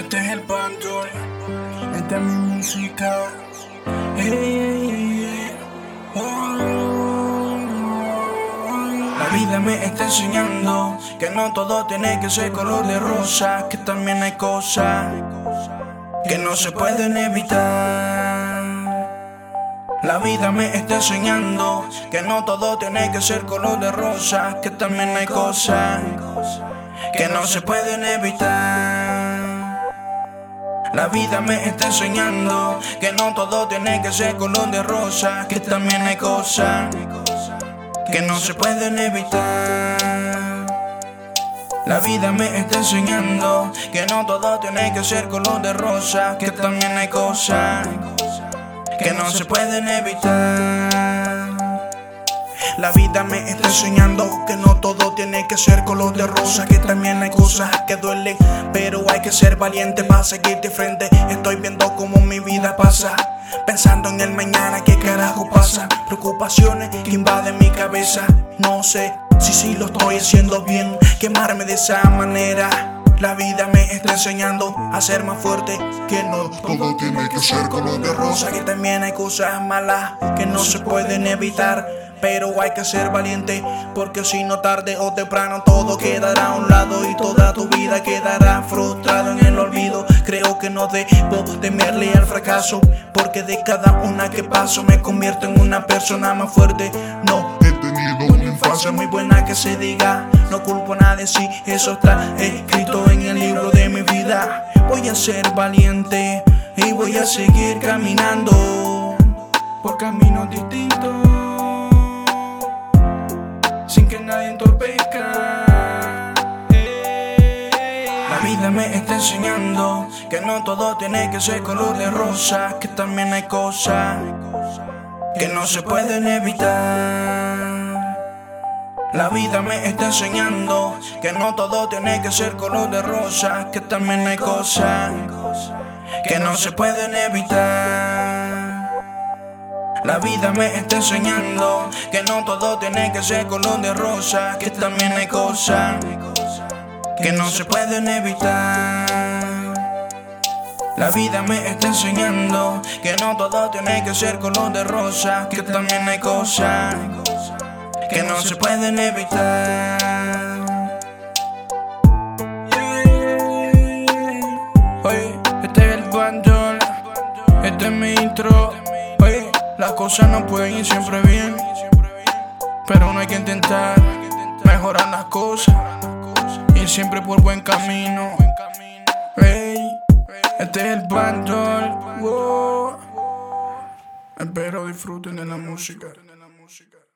Este es el bando, esta es mi música. Hey, hey, hey. La vida me está enseñando que no todo tiene que ser color de rosa, que también hay cosas que no se pueden evitar. La vida me está enseñando que no todo tiene que ser color de rosa, que también hay cosas que no se pueden evitar. La vida me está enseñando que no todo tiene que ser color de rosa, que también hay cosas que no se pueden evitar. La vida me está enseñando que no todo tiene que ser color de rosa, que también hay cosas que no se pueden evitar. La vida me está enseñando que no todo tiene que ser color de rosa, que también hay cosas que duelen, pero hay que ser valiente para seguir de frente. Estoy viendo cómo mi vida pasa, pensando en el mañana, qué carajo pasa. Preocupaciones que invaden mi cabeza. No sé si lo estoy haciendo bien, quemarme de esa manera. La vida me está enseñando a ser más fuerte, que no todo tiene que ser color de rosa, que también hay cosas malas que no se pueden evitar, pero hay que ser valiente, porque si no tarde o temprano todo quedará a un lado y toda tu vida quedará frustrado en el olvido. Creo que no debo temerle al fracaso, porque de cada una que paso me convierto en una persona más fuerte. No he tenido una infancia muy buena que se diga, no culpo a nadie si eso está escrito en el libro de mi vida. Voy a ser valiente y voy a seguir caminando por caminos distintos, sin que nadie entorpezca. La vida me está enseñando que no todo tiene que ser color de rosa, que también hay cosas que no se pueden evitar. La vida me está enseñando que no todo tiene que ser color de rosa, que también hay cosas que no se pueden evitar. La vida me está enseñando que no todo tiene que ser color de rosa, que también hay cosas que no se pueden evitar. La vida me está enseñando que no todo tiene que ser color de rosa, que también hay cosas que no se pueden evitar. Oye, este es el bando, este es mi intro. Oye, las cosas no pueden ir siempre bien, pero no hay que intentar mejorar las cosas, ir siempre por buen camino. Hey, este es el bando. Espero disfruten de la música.